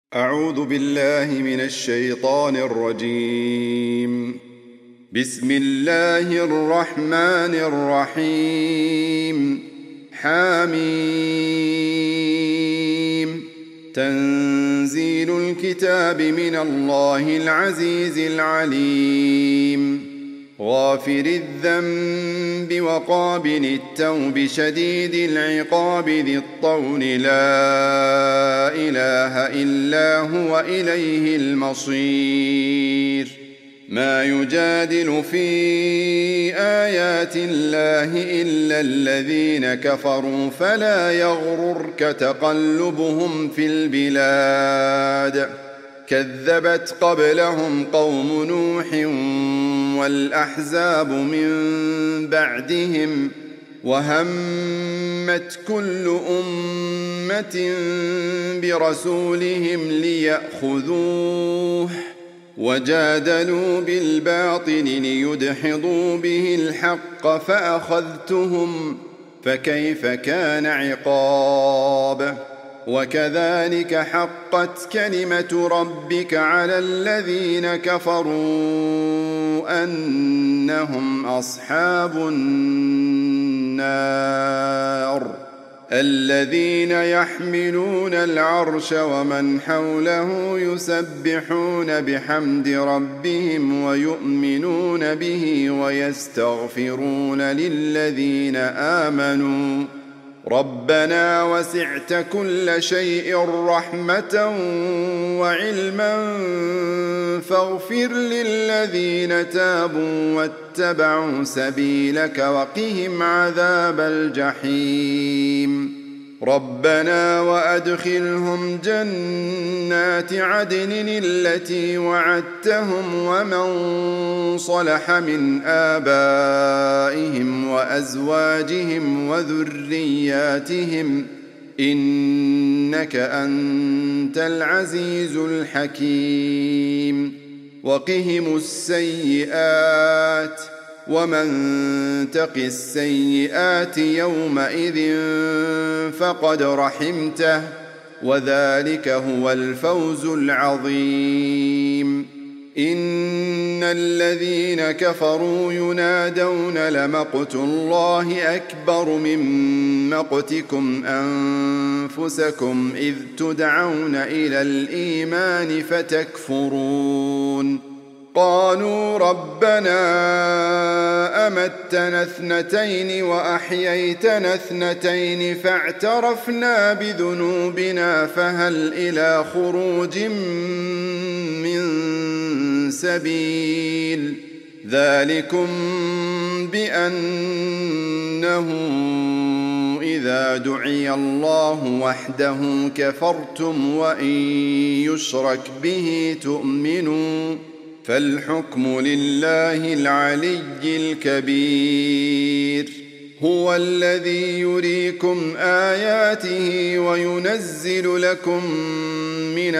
أعوذ بالله من الشيطان الرجيم. بسم الله الرحمن الرحيم. حميم. تنزيل الكتاب من الله العزيز العليم. غافر الذنب وقابل التوب شديد العقاب ذي الطول لا إله إلا هو إليه المصير. ما يجادل في آيات الله إلا الذين كفروا فلا يغررك تقلبهم في البلاد. كذبت قبلهم قوم نوح والأحزاب من بعدهم وهمت كل أمة برسولهم ليأخذوه وجادلوا بالباطل ليدحضوا به الحق فأخذتهم فكيف كان عقاب. وكذلك حقت كلمة ربك على الذين كفروا أنهم أصحاب النار. الذين يحملون العرش ومن حوله يسبحون بحمد ربهم ويؤمنون به ويستغفرون للذين آمنوا ربنا وسعت كل شيء رحمة وعلما فاغفر للذين تابوا واتبعوا سبيلك وقهم عذاب الجحيم. ربنا وأدخلهم جنات عدن التي وعدتهم ومن صلح من آبائهم وأزواجهم وذرياتهم إنك أنت العزيز الحكيم. وقهم السيئات ومن تق السيئات يومئذ فقد رحمته وذلك هو الفوز العظيم. إن الذين كفروا ينادون لمقت الله أكبر من مقتكم أنفسكم إذ تدعون إلى الإيمان فتكفرون. قالوا ربنا أمتنا اثنتين وأحييتنا اثنتين فاعترفنا بذنوبنا فهل إلى خروج من سبيل. ذلكم بأنه إذا دعي الله وحده كفرتم وإن يشرك به تؤمنوا فالحكم لله العلي الكبير. هو الذي يريكم آياته وينزل لكم من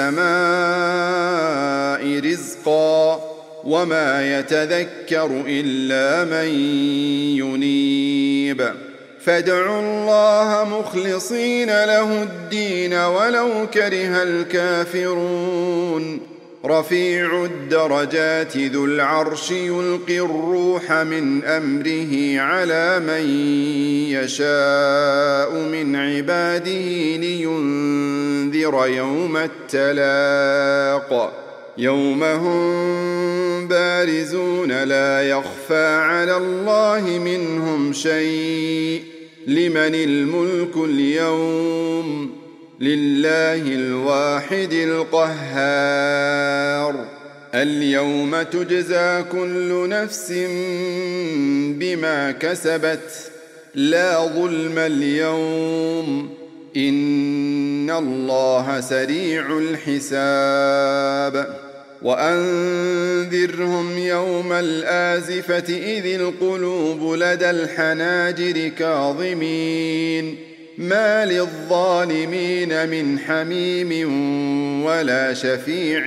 السماء رزقا وما يتذكر إلا من ينيب. فادعوا الله مخلصين له الدين ولو كره الكافرون. رفيع الدرجات ذو العرش يلقي الروح من أمره على من يشاء من عباده لينذر يوم التلاق. يوم هم بارزون لا يخفى على الله منهم شيء. لمن الملك اليوم؟ لله الواحد القهار. اليوم تجزى كل نفس بما كسبت لا ظلم اليوم إن الله سريع الحساب. وأنذرهم يوم الآزفة إذ القلوب لدى الحناجر كاظمين ما للظالمين من حميم ولا شفيع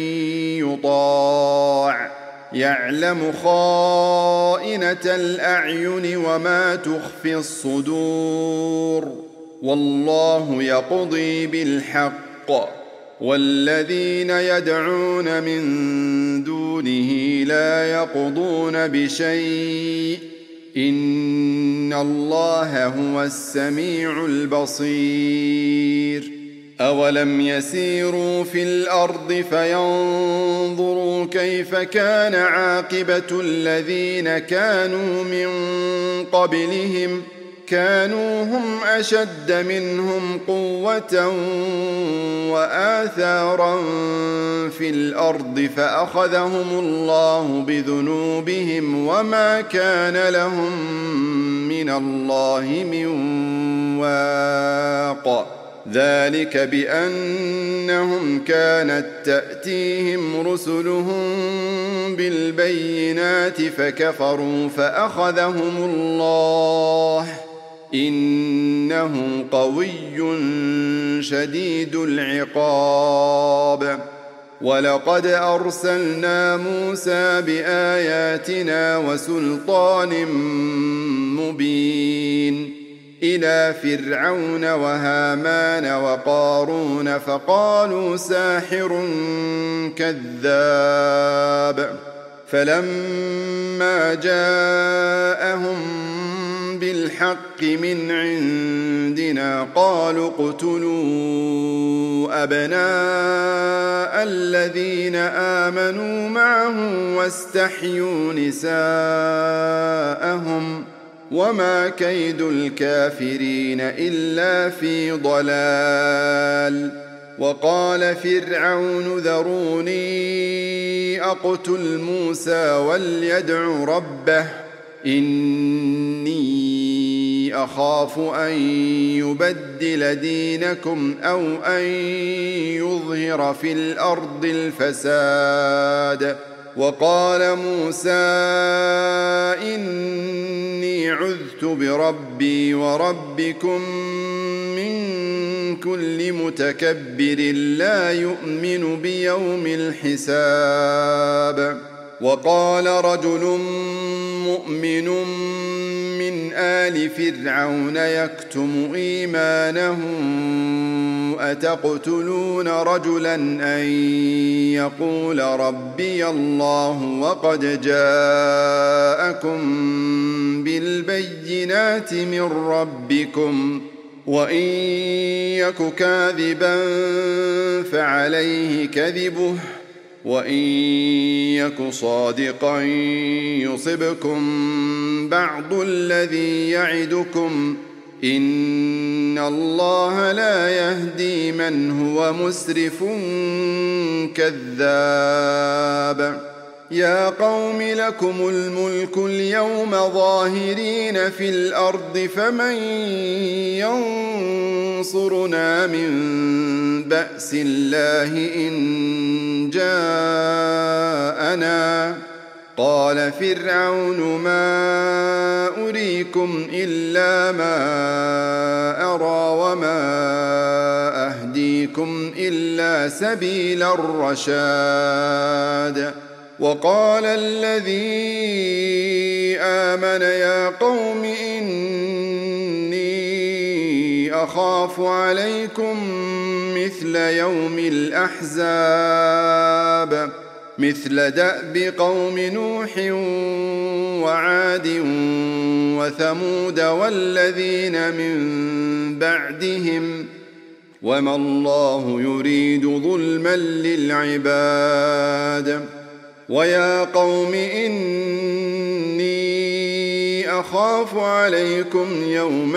يطاع. يعلم خائنة الأعين وما تخفي الصدور والله يقضي بالحق والذين يدعون من دونه لا يقضون بشيء إن الله هو السميع البصير أولم يسيروا في الأرض فينظروا كيف كان عاقبة الذين كانوا من قبلهم كانوا هم أشد منهم قوة وآثارا في الأرض فأخذهم الله بذنوبهم وما كان لهم من الله من واق ذلك بأنهم كانت تأتيهم رسلهم بالبينات فكفروا فأخذهم الله إنه قوي شديد العقاب ولقد أرسلنا موسى بآياتنا وسلطان مبين إلى فرعون وهامان وقارون فقالوا ساحر كذاب فلما جاءهم بالحق من عندنا قالوا اقتلوا أبناء الذين آمنوا معه واستحيوا نساءهم وما كيد الكافرين إلا في ضلال وقال فرعون ذروني أقتل موسى وليدع ربه إني أخاف أن يبدل دينكم أو أن يظهر في الأرض الفساد وقال موسى إني عذت بربي وربكم من كل متكبر لا يؤمن بيوم الحساب وقال رجل مؤمن من آل فرعون يكتم إيمانه أتقتلون رجلا أن يقول ربي الله وقد جاءكم بالبينات من ربكم وإن يك كاذبا فعليه كذبه وإن يك صادقا يصبكم بعض الذي يعدكم إن الله لا يهدي من هو مسرف كذاب يا قوم لكم الملك اليوم ظاهرين في الأرض فمن ينصرنا من بأس الله إن جاءنا قال فرعون ما أريكم إلا ما أرى وما أهديكم إلا سبيل الرشاد وقال الذي آمن يا قوم إني أخاف عليكم مثل يوم الأحزاب مثل دأب قوم نوح وعاد وثمود والذين من بعدهم وما الله يريد ظلما للعباد ويا قوم إني أخاف عليكم يوم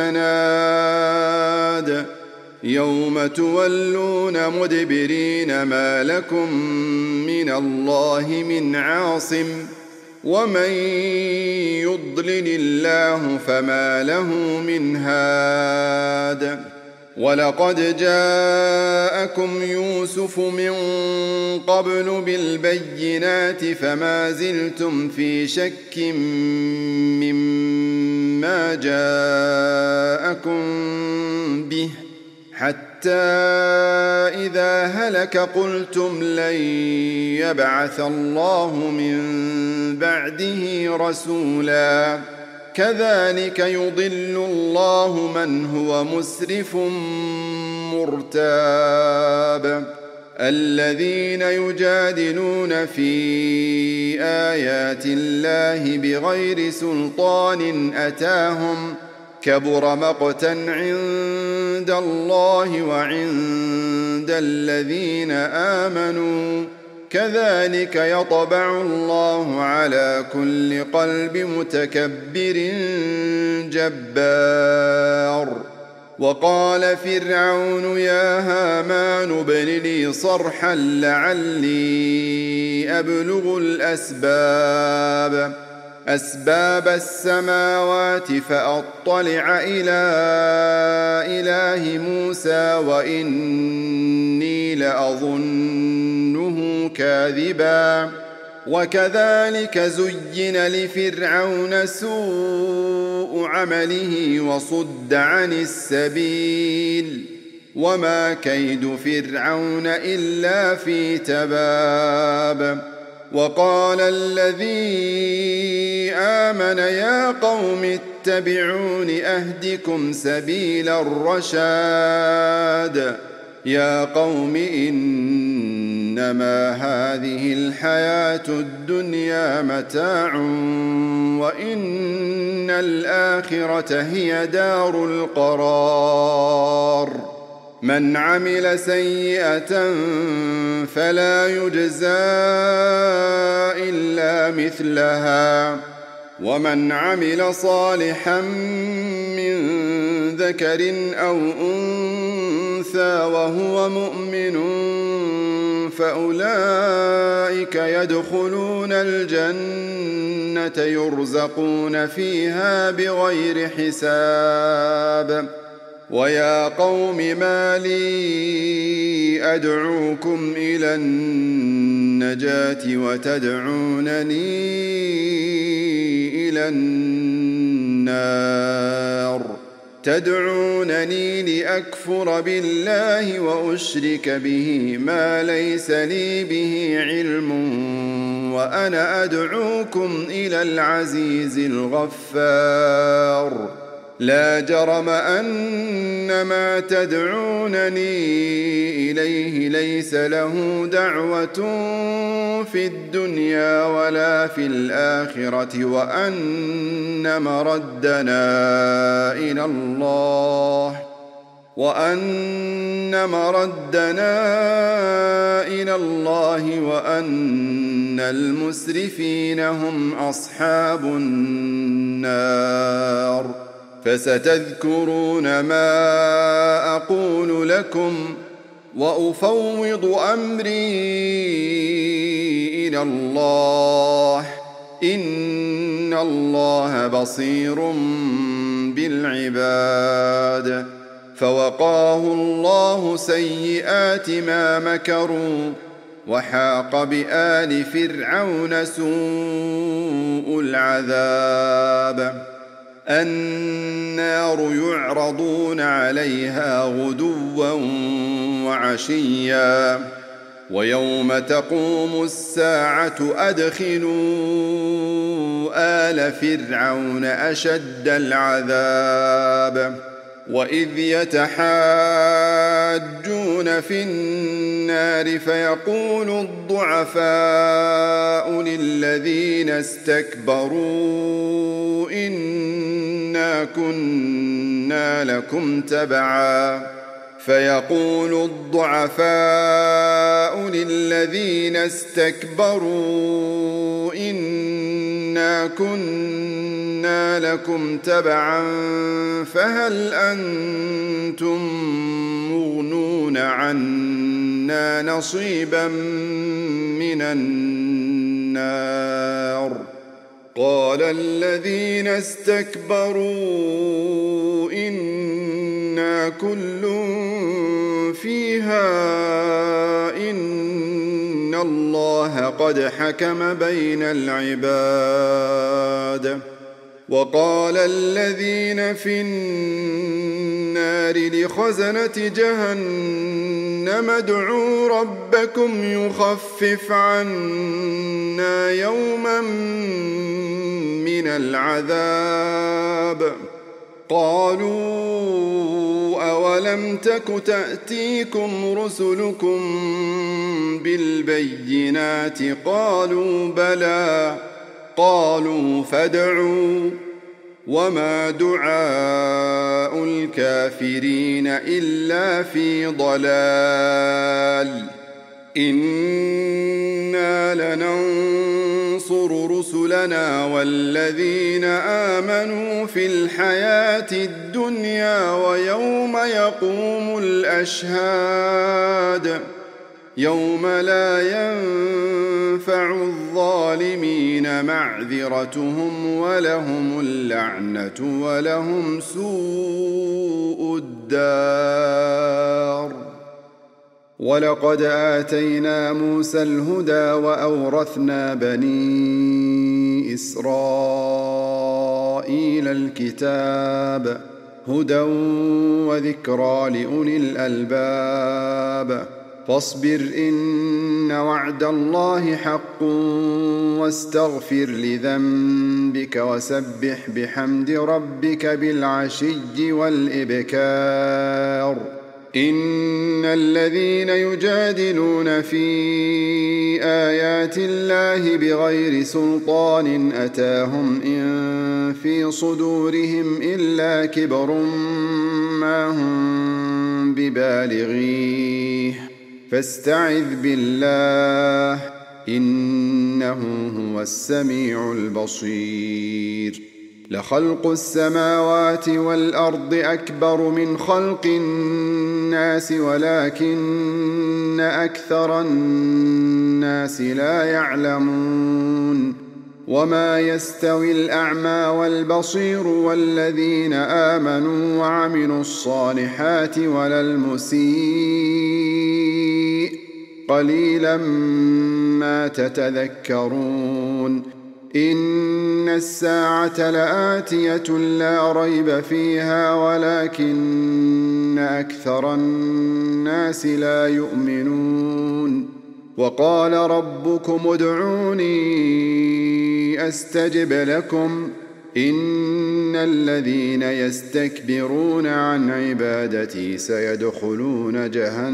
التناد يوم تولون مدبرين ما لكم من الله من عاصم ومن يضلل الله فما له من هاد ولقد جاءكم يوسف من قبل بالبينات فما زلتم في شك مما جاءكم به حتى إذا هلك قلتم لن يبعث الله من بعده رسولا كذلك يضل الله من هو مسرف مرتاب الذين يجادلون في آيات الله بغير سلطان أتاهم كبر مقتا عند الله وعند الذين آمنوا كذلك يطبع الله على كل قلب متكبر جبار وقال فرعون يا هامان ابن لي صرحا لعلي أبلغ أسباب السماوات فأطلع إلى إله موسى وإني لأظنه كاذبا وكذلك زين لفرعون سوء عمله وصد عن السبيل وما كيد فرعون إلا في تباب وقال الذي آمن يا قوم اتبعون أهدكم سبيل الرشاد يا قوم إنما هذه الحياة الدنيا متاع وإن الآخرة هي دار القرار من عمل سيئة فلا يجزى إلا مثلها ومن عمل صالحا من ذكر أو أنثى وهو مؤمن فأولئك يدخلون الجنة يرزقون فيها بغير حساب ويا قوم ما لي أدعوكم إلى النجاة وتدعونني إلى النار تدعونني لأكفر بالله وأشرك به ما ليس لي به علم وأنا أدعوكم إلى العزيز الغفار لا جرم أن ما تدعونني إليه ليس له دعوة في الدنيا ولا في الآخرة وأن مردنا إلى الله وأن المسرفين هم أصحاب النار فستذكرون ما أقول لكم وأفوض أمري إلى الله إن الله بصير بالعباد فوقاه الله سيئات ما مكروا وحاق بآل فرعون سوء العذاب النار يعرضون عليها غدوا وعشيا ويوم تقوم الساعة أدخلوا آل فرعون أشد العذاب وإذ يتحاجون في النار فيقول الضعفاء للذين استكبروا إنا كنا لكم تبعا فهل أنتم مغنون عنا نصيبا من النار قال الذين استكبروا إنا كل فيها إن الله قد حكم بين العباد وقال الذين في النار لخزنة جهنم ادعوا ربكم يخفف عنا يوما من العذاب قالوا أولم تك تأتيكم رسلكم بالبينات قالوا بلى قالوا فادعوا وما دعاء الكافرين إلا في ضلال إنا لننصر رسلنا والذين آمنوا في الحياة الدنيا ويوم يقوم الأشهاد يوم لا ينفع الظالمين معذرتهم ولهم اللعنة ولهم سوء الدار. ولقد آتينا موسى الهدى وأورثنا بني إسرائيل الكتاب هدى وذكرى لأولي الألباب. فاصبر إن وعد الله حق واستغفر لذنبك وسبح بحمد ربك بالعشي والإبكار. إن الذين يجادلون في آيات الله بغير سلطان أتاهم إن في صدورهم إلا كبر ما هم ببالغيه فاستعذ بالله إنه هو السميع البصير. لخلق السماوات والأرض أكبر من خلق الناس ولكن أكثر الناس لا يعلمون. وما يستوي الأعمى والبصير والذين آمنوا وعملوا الصالحات ولا المسيء قليلا ما تتذكرون. إن الساعة لآتية لا ريب فيها ولكن أكثر الناس لا يؤمنون. وقال ربكم ادعوني أستجب لكم إن الذين يستكبرون عن عبادتي سيدخلون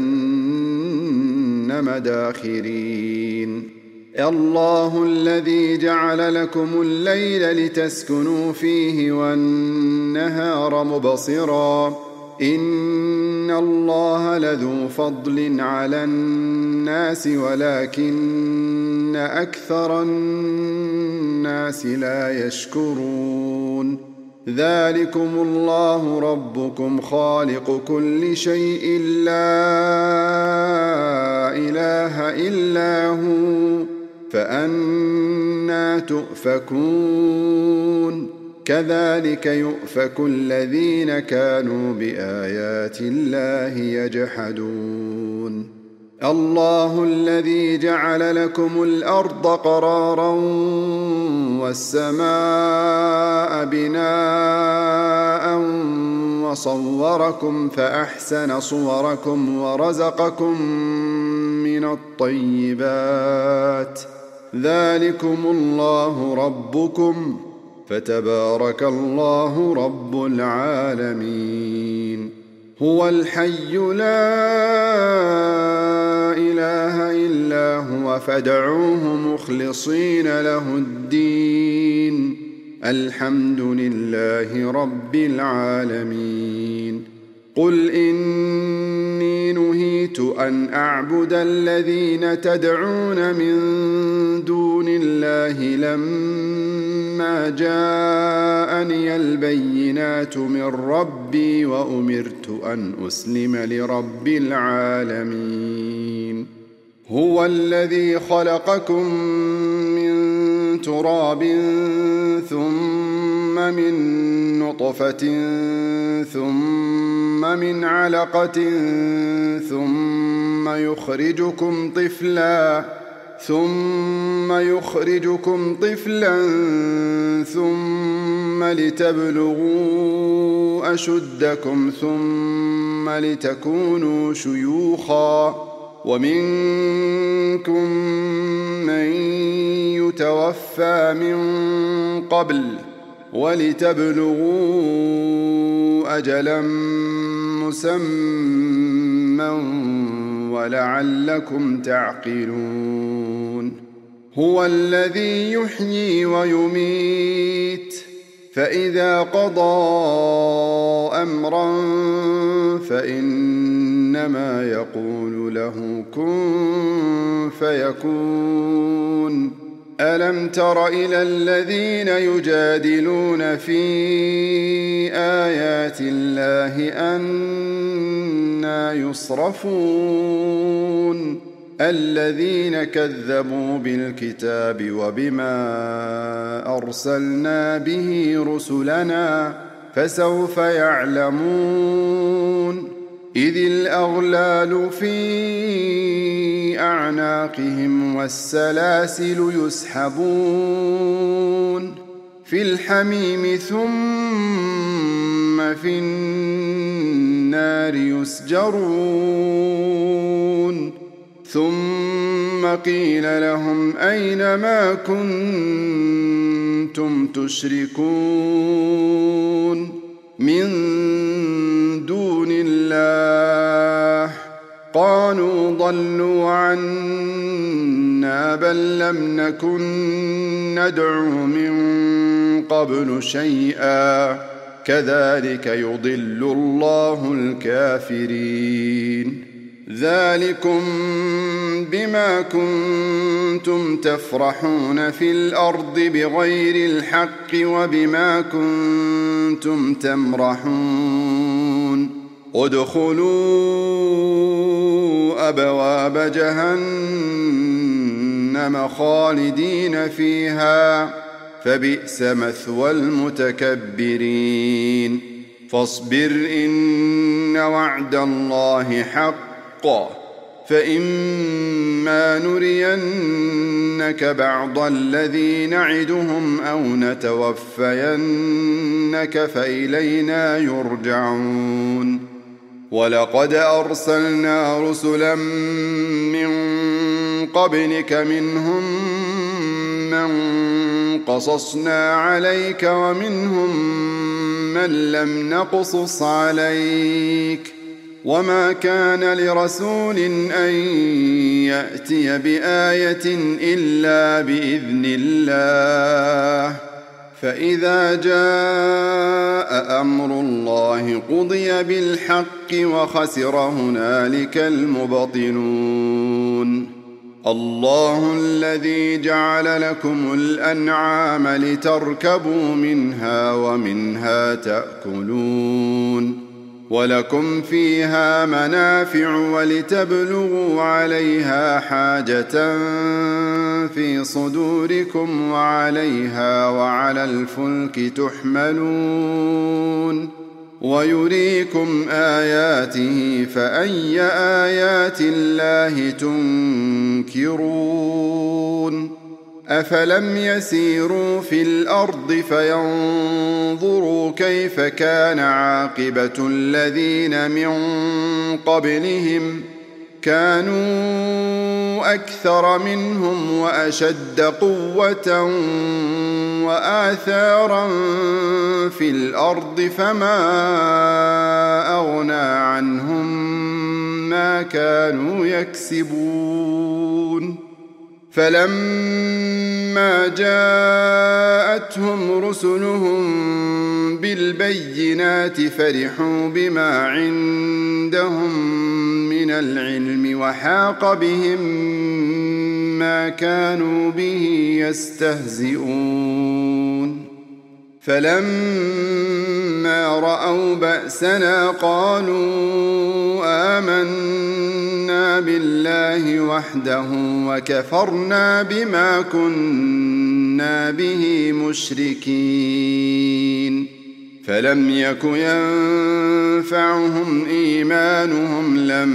جهنم داخرين. الله الذي جعل لكم الليل لتسكنوا فيه والنهار مبصرا إن الله لذو فضل على الناس ولكن أكثر الناس لا يشكرون. ذلكم الله ربكم خالق كل شيء لا إله إلا هو فأنى تؤفكون. كذلك يؤفك الذين كانوا بآيات الله يجحدون. الله الذي جعل لكم الأرض قرارا والسماء بناء وصوركم فأحسن صوركم ورزقكم من الطيبات. ذلكم الله ربكم فتبارك الله رب العالمين. هو الحي لا إله إلا هو فادعوه مخلصين له الدين الحمد لله رب العالمين. قل إني نهيت أن أعبد الذين تدعون من دون الله لما جاءني البينات من ربي وأمرت أن أسلم لرب العالمين. هو الذي خلقكم من تراب ثم من نطفة ثم من علقة ثم يخرجكم طفلا ثم لتبلغوا أشدكم ثم لتكونوا شيوخا ومنكم من يتوفى من قبل ولتبلغوا أجلا مسمى ولعلكم تعقلون هو الذي يحيي ويميت فإذا قضى أمرا فإنما يقول له كن فيكون ألم تر إلى الذين يجادلون في آيات الله أنى يصرفون الذين كذبوا بالكتاب وبما أرسلنا به رسلنا فسوف يعلمون إذ الأغلال في أعناقهم والسلاسل يسحبون في الحميم ثم في النار يسجرون ثم قيل لهم أين ما كنتم تشركون من دون الله قالوا ضلوا عنا بل لم نكن ندعو من قبل شيئا كذلك يضل الله الكافرين ذلكم بما كنتم تفرحون في الأرض بغير الحق وبما كنتم تمرحون ادخلوا أبواب جهنم خالدين فيها فبئس مثوى المتكبرين فاصبر إن وعد الله حق فإما نرينك بعض الذي نعدهم أو نتوفينك فإلينا يرجعون ولقد أرسلنا رسلا من قبلك منهم من قصصنا عليك ومنهم من لم نقصص عليك وما كان لرسول أن يأتي بآية إلا بإذن الله فإذا جاء أمر الله قضي بالحق وخسر هنالك المبطلون الله الذي جعل لكم الأنعام لتركبوا منها ومنها تأكلون ولكم فيها منافع ولتبلغوا عليها حاجة في صدوركم وعليها وعلى الفلك تحملون ويريكم آياته فأي آيات الله تنكرون أفلم يسيروا في الأرض فينظروا كيف كان عاقبة الذين من قبلهم كانوا أكثر منهم وأشد قوة وآثارا في الأرض فما أغنى عنهم ما كانوا يكسبون فلما جاءتهم رسلهم بالبينات فرحوا بما عندهم من العلم وحاق بهم ما كانوا به يستهزئون فلما رأوا بأسنا قالوا آمنا بالله وحده وكفرنا بما كنا به مشركين فلم يك ينفعهم إيمانهم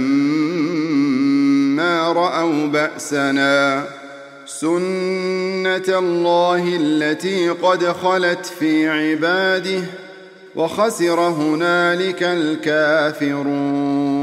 لما رأوا بأسنا سنة الله التي قد خلت في عباده وخسر هنالك الكافرون